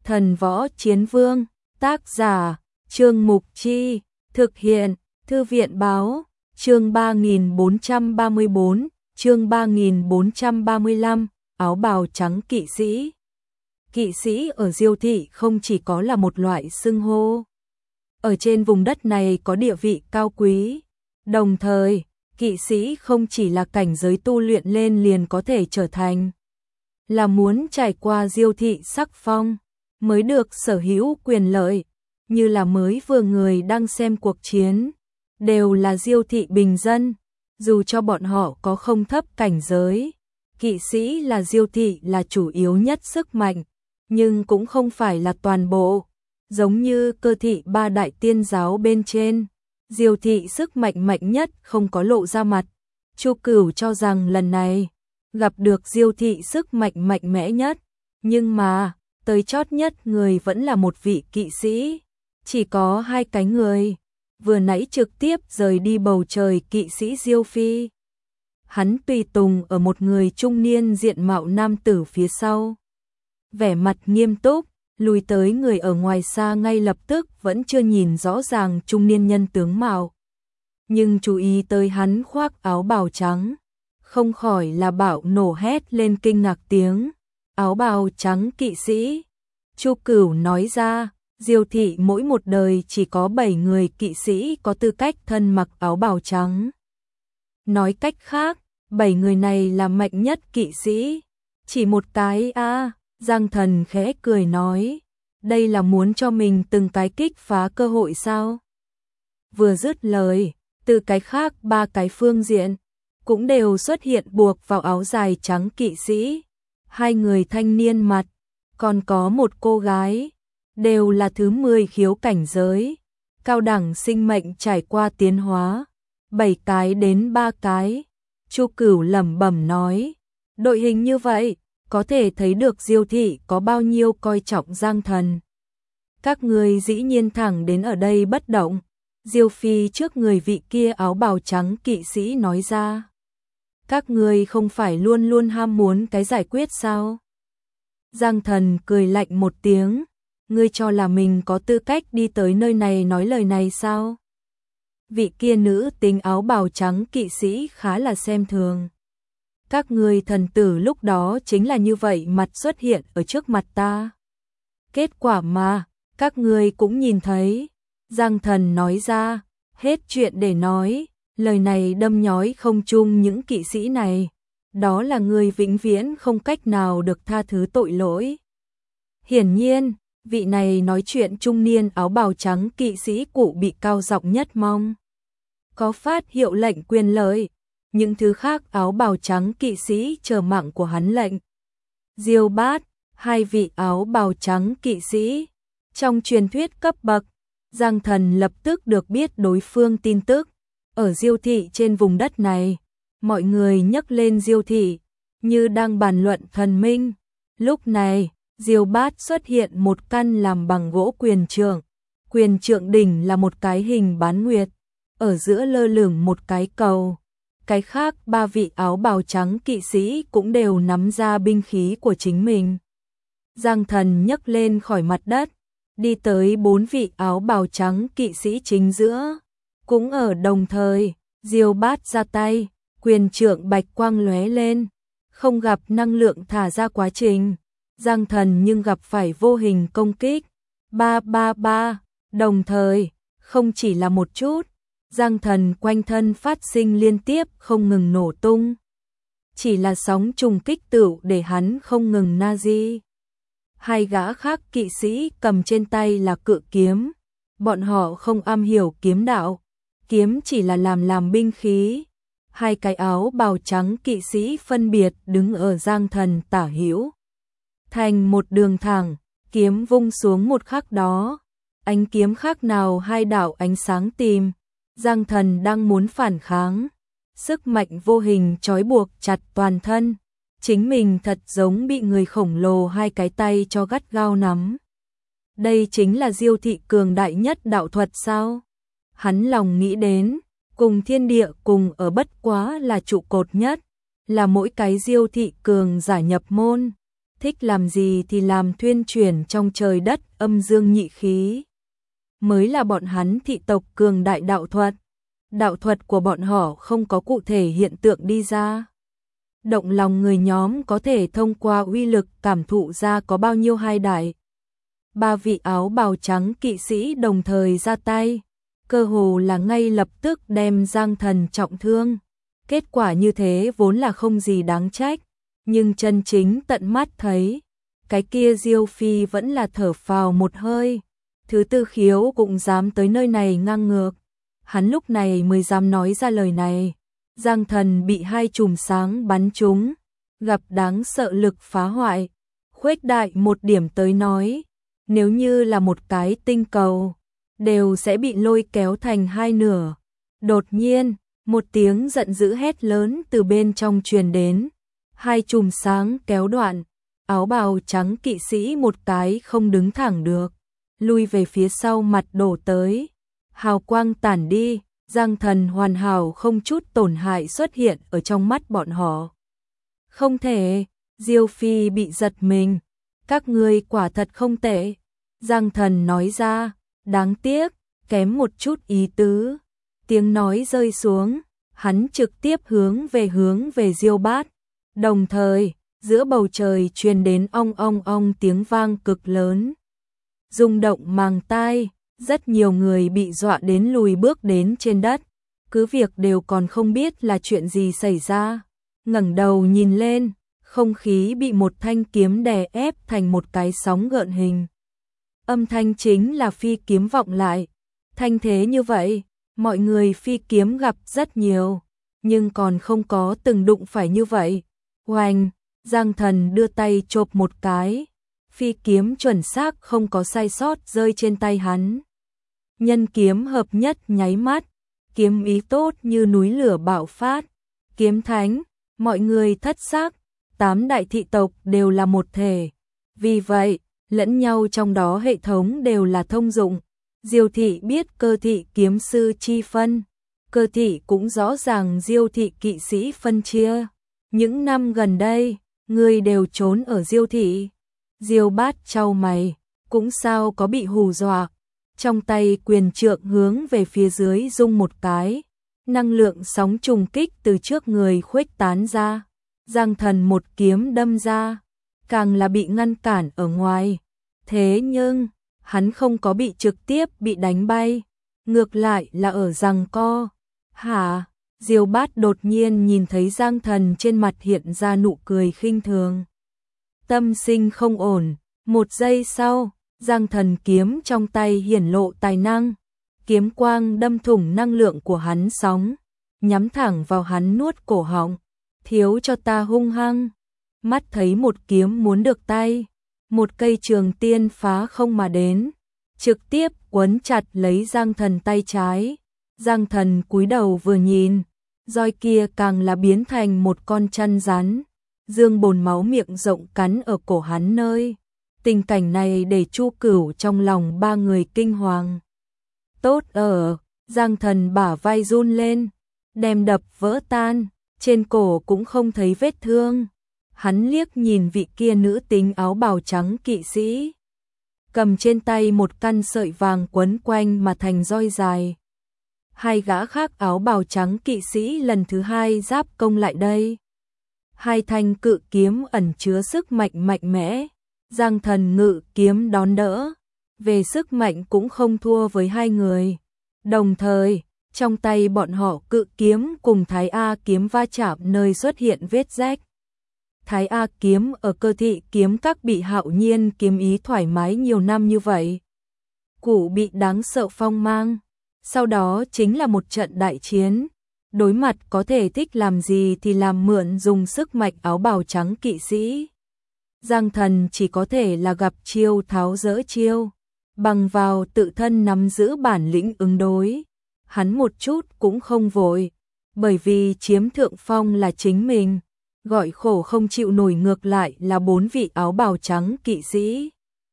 Thần Võ Chiến Vương, tác giả, Trương Mục Chi, thực hiện, Thư viện Báo, chương 3434, chương 3435, áo bào trắng kỵ sĩ. Kỵ sĩ ở Diêu thị không chỉ có là một loại xưng hô. Ở trên vùng đất này có địa vị cao quý. Đồng thời, kỵ sĩ không chỉ là cảnh giới tu luyện lên liền có thể trở thành. Là muốn trải qua Diêu thị sắc phong, mới được sở hữu quyền lợi, như là mới vừa người đang xem cuộc chiến, đều là Diêu thị bình dân, dù cho bọn họ có không thấp cảnh giới. Kỵ sĩ là Diêu thị là chủ yếu nhất sức mạnh, nhưng cũng không phải là toàn bộ, giống như Cơ thị ba đại tiên giáo bên trên. Diêu thị sức mạnh mạnh nhất không có lộ ra mặt. Chu Cửu cho rằng lần này gặp được Diêu thị sức mạnh mạnh mẽ nhất, nhưng mà tới chót nhất người vẫn là một vị kỵ sĩ, chỉ có 2 cái người, vừa nãy trực tiếp rời đi bầu trời kỵ sĩ Diêu Phi. Hắn tùy tùng ở một người trung niên diện mạo nam tử phía sau, vẻ mặt nghiêm túc, lùi tới người ở ngoài xa ngay lập tức vẫn chưa nhìn rõ ràng trung niên nhân tướng mạo, nhưng chú ý tới hắn khoác áo bào trắng, không khỏi là bạo nổ hét lên kinh ngạc tiếng. Áo bào trắng kỵ sĩ. Chu Cửu nói ra, Diêu thị mỗi một đời chỉ có 7 người kỵ sĩ có tư cách thân mặc áo bào trắng. Nói cách khác, 7 người này là mạnh nhất kỵ sĩ. Chỉ một cái a. Giang Thần khẽ cười nói, đây là muốn cho mình từng cái kích phá cơ hội sao? Vừa dứt lời, từ cái khác 3 cái phương diện cũng đều xuất hiện buộc vào áo dài trắng kỵ sĩ. 2 người thanh niên mặt, còn có một cô gái, đều là thứ 10 khiếu cảnh giới, cao đẳng sinh mệnh trải qua tiến hóa, 7 cái đến 3 cái. Chu Cửu lẩm bẩm nói, đội hình như vậy, có thể thấy được Diêu thị có bao nhiêu coi trọng Giang Thần. Các người dĩ nhiên thẳng đến ở đây bất động. Diêu Phi trước người vị kia áo bào trắng kỵ sĩ nói ra, các người không phải luôn luôn ham muốn cái giải quyết sao? Giang Thần cười lạnh một tiếng, ngươi cho là mình có tư cách đi tới nơi này nói lời này sao? Vị kia nữ tính áo bào trắng kỵ sĩ khá là xem thường. Các ngươi thần tử lúc đó chính là như vậy mặt xuất hiện ở trước mặt ta. Kết quả mà, các ngươi cũng nhìn thấy. Giang Thần nói ra, hết chuyện để nói, lời này đâm nhói không chung những kỵ sĩ này. Đó là người vĩnh viễn không cách nào được tha thứ tội lỗi. Hiển nhiên, vị này nói chuyện trung niên áo bào trắng kỵ sĩ cụ bị cao giọng nhất mong. Có phát hiệu lệnh quyền lợi, những thứ khác áo bào trắng kỵ sĩ chờ mạng của hắn lệnh. Diêu Bát, 2 vị áo bào trắng kỵ sĩ. Trong truyền thuyết cấp bậc, Giang Thần lập tức được biết đối phương tin tức. Ở Diêu thị trên vùng đất này, mọi người nhắc lên Diêu thị, như đang bàn luận thần minh. Lúc này, Diêu Bát xuất hiện một căn làm bằng gỗ quyền trượng. Quyền trượng đỉnh là một cái hình bán nguyệt, ở giữa lơ lửng một cái cầu. Cái khác 3 vị áo bào trắng kỵ sĩ cũng đều nắm ra binh khí của chính mình. Giang Thần nhấc lên khỏi mặt đất, đi tới 4 vị áo bào trắng kỵ sĩ chính giữa. Cũng ở đồng thời, Diêu Bát ra tay, quyền trượng bạch quang lóe lên, không gặp năng lượng thả ra quá trình. Giang Thần nhưng gặp phải vô hình công kích. 333, đồng thời, không chỉ là một chút, Giang Thần quanh thân phát sinh liên tiếp không ngừng nổ tung. Chỉ là sóng trùng kích tựu để hắn không ngừng nazi. 2 gã khác kỵ sĩ cầm trên tay là cự kiếm. Bọn họ không am hiểu kiếm đạo, kiếm chỉ là làm binh khí. 2 cái áo bào trắng kỵ sĩ phân biệt đứng ở Giang Thần tả hữu, thành một đường thẳng, kiếm vung xuống một khắc đó, ánh kiếm khác nào 2 đạo ánh sáng tìm. Giang Thần đang muốn phản kháng, sức mạnh vô hình trói buộc chặt toàn thân, chính mình thật giống bị người khổng lồ 2 cái tay cho gắt gao nắm. Đây chính là Diêu thị cường đại nhất đạo thuật sao? Hắn lòng nghĩ đến, cùng thiên địa cùng ở bất quá là trụ cột nhất, là mỗi cái Diêu thị cường giả nhập môn. thích làm gì thì làm, thuyên chuyển trong trời đất âm dương nhị khí. Mới là bọn hắn thị tộc cường đại đạo thuật. Đạo thuật của bọn họ không có cụ thể hiện tượng đi ra. Động lòng người nhóm có thể thông qua uy lực cảm thụ ra có bao nhiêu hai đại. Ba vị áo bào trắng kỵ sĩ đồng thời ra tay, cơ hồ là ngay lập tức đem Giang Thần trọng thương. Kết quả như thế vốn là không gì đáng trách, nhưng chân chính tận mắt thấy, cái kia Diêu Phi vẫn là thở phào một hơi. Thứ Tư Khiếu cũng dám tới nơi này ngang ngược, hắn lúc này mới dám nói ra lời này. Giang Thần bị hai chùm sáng bắn trúng, gặp đáng sợ lực phá hoại, khuếch đại một điểm tới nói, nếu như là một cái tinh cầu, đều sẽ bị lôi kéo thành hai nửa. Đột nhiên, một tiếng giận dữ hét lớn từ bên trong truyền đến, hai chùm sáng kéo đoạn, áo bào trắng kỵ sĩ một cái không đứng thẳng được, lui về phía sau, mặt đổ tới, hào quang tản đi. Giang Thần hoàn hảo không chút tổn hại xuất hiện ở trong mắt bọn họ. Không thể, Diêu Phi bị giật mình, các ngươi quả thật không tệ. Giang Thần nói ra, đáng tiếc, kém một chút ý tứ. Tiếng nói rơi xuống, hắn trực tiếp hướng về Diêu Bát. Đồng thời, giữa bầu trời truyền đến ong ong ong tiếng vang cực lớn, rung động màng tai. Rất nhiều người bị dọa đến lùi bước đến trên đất, cứ việc đều còn không biết là chuyện gì xảy ra. Ngẩng đầu nhìn lên, không khí bị một thanh kiếm đè ép thành một cái sóng gợn hình. Âm thanh chính là phi kiếm vọng lại. Thanh thế như vậy, mọi người phi kiếm gặp rất nhiều, nhưng còn không có từng đụng phải như vậy. Oanh, Giang Thần đưa tay chộp một cái, phi kiếm chuẩn xác không có sai sót rơi trên tay hắn. Nhân kiếm hợp nhất nháy mắt, kiếm ý tốt như núi lửa bạo phát. Kiếm thánh, mọi người thất sắc, 8 đại thị tộc đều là một thể. Vì vậy, lẫn nhau trong đó hệ thống đều là thông dụng. Diêu thị biết Cơ thị kiếm sư chi phân, Cơ thị cũng rõ ràng Diêu thị kỵ sĩ phân chia. Những năm gần đây, người đều trốn ở Diêu thị. Diêu Bát chau mày, cũng sao có bị hù dọa. Trong tay quyền trượng hướng về phía dưới rung một cái, năng lượng sóng trùng kích từ trước người khuếch tán ra. Giang Thần một kiếm đâm ra, càng là bị ngăn cản ở ngoài. Thế nhưng, hắn không có bị trực tiếp bị đánh bay, ngược lại là ở giằng co. Hả? Diêu Bát đột nhiên nhìn thấy Giang Thần trên mặt hiện ra nụ cười khinh thường. Tâm sinh không ổn, một giây sau, Giang Thần kiếm trong tay hiển lộ tài năng, kiếm quang đâm thủng năng lượng của hắn sóng, nhắm thẳng vào hắn nuốt cổ họng. Thiếu cho ta hung hăng. Mắt thấy một kiếm muốn được tay, một cây trường tiên phá không mà đến, trực tiếp quấn chặt lấy Giang Thần tay trái. Giang Thần cúi đầu vừa nhìn, roi kia càng là biến thành một con chăn rắn, dương bồn máu miệng rộng cắn ở cổ hắn nơi. Tình cảnh này để Chu Cửu trong lòng ba người kinh hoàng. Tốt ở, Giang Thần bả vai run lên, đem đập vỡ tan, trên cổ cũng không thấy vết thương. Hắn liếc nhìn vị kia nữ tính áo bào trắng kỵ sĩ, cầm trên tay một căn sợi vàng quấn quanh mà thành roi dài. Hai gã khác áo bào trắng kỵ sĩ lần thứ hai giáp công lại đây. Hai thanh cự kiếm ẩn chứa sức mạnh mạnh mẽ. Giang Thần ngự kiếm đón đỡ, về sức mạnh cũng không thua với hai người. Đồng thời, trong tay bọn họ cự kiếm cùng Thái A kiếm va chạm nơi xuất hiện vết rách. Thái A kiếm ở Cơ thị kiếm các bị Hạo Nhiên kiếm ý thoải mái nhiều năm như vậy, cụ bị đáng sợ phong mang. Sau đó chính là một trận đại chiến, đối mặt có thể thích làm gì thì làm, mượn dùng sức mạnh áo bào trắng kỵ sĩ. Giang Thần chỉ có thể là gặp chiêu tháo dỡ chiêu, bằng vào tự thân nắm giữ bản lĩnh ứng đối. Hắn một chút cũng không vội, bởi vì chiếm thượng phong là chính mình, gọi khổ không chịu nổi ngược lại là 4 vị áo bào trắng kỵ sĩ.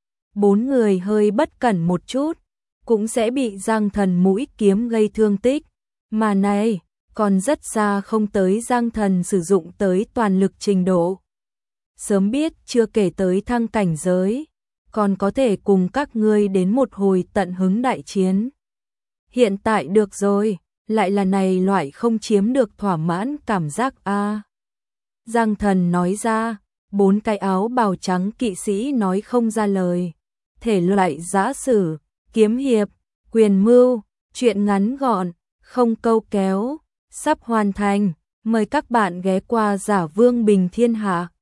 4 người hơi bất cẩn một chút, cũng sẽ bị Giang Thần mũi kiếm gây thương tích, mà này, còn rất xa không tới Giang Thần sử dụng tới toàn lực trình độ. sớm biết chưa kể tới thăng cảnh giới, còn có thể cùng các ngươi đến một hồi tận hứng đại chiến. Hiện tại được rồi, lại là này loại không chiếm được thỏa mãn cảm giác a. Giang Thần nói ra, 4 cái áo bào trắng kỵ sĩ nói không ra lời. Thể loại giã sử, kiếm hiệp, quyền mưu, truyện ngắn gọn, không câu kéo, sắp hoàn thành. Mời các bạn ghé qua Giả Vương Bình Thiên Hạ.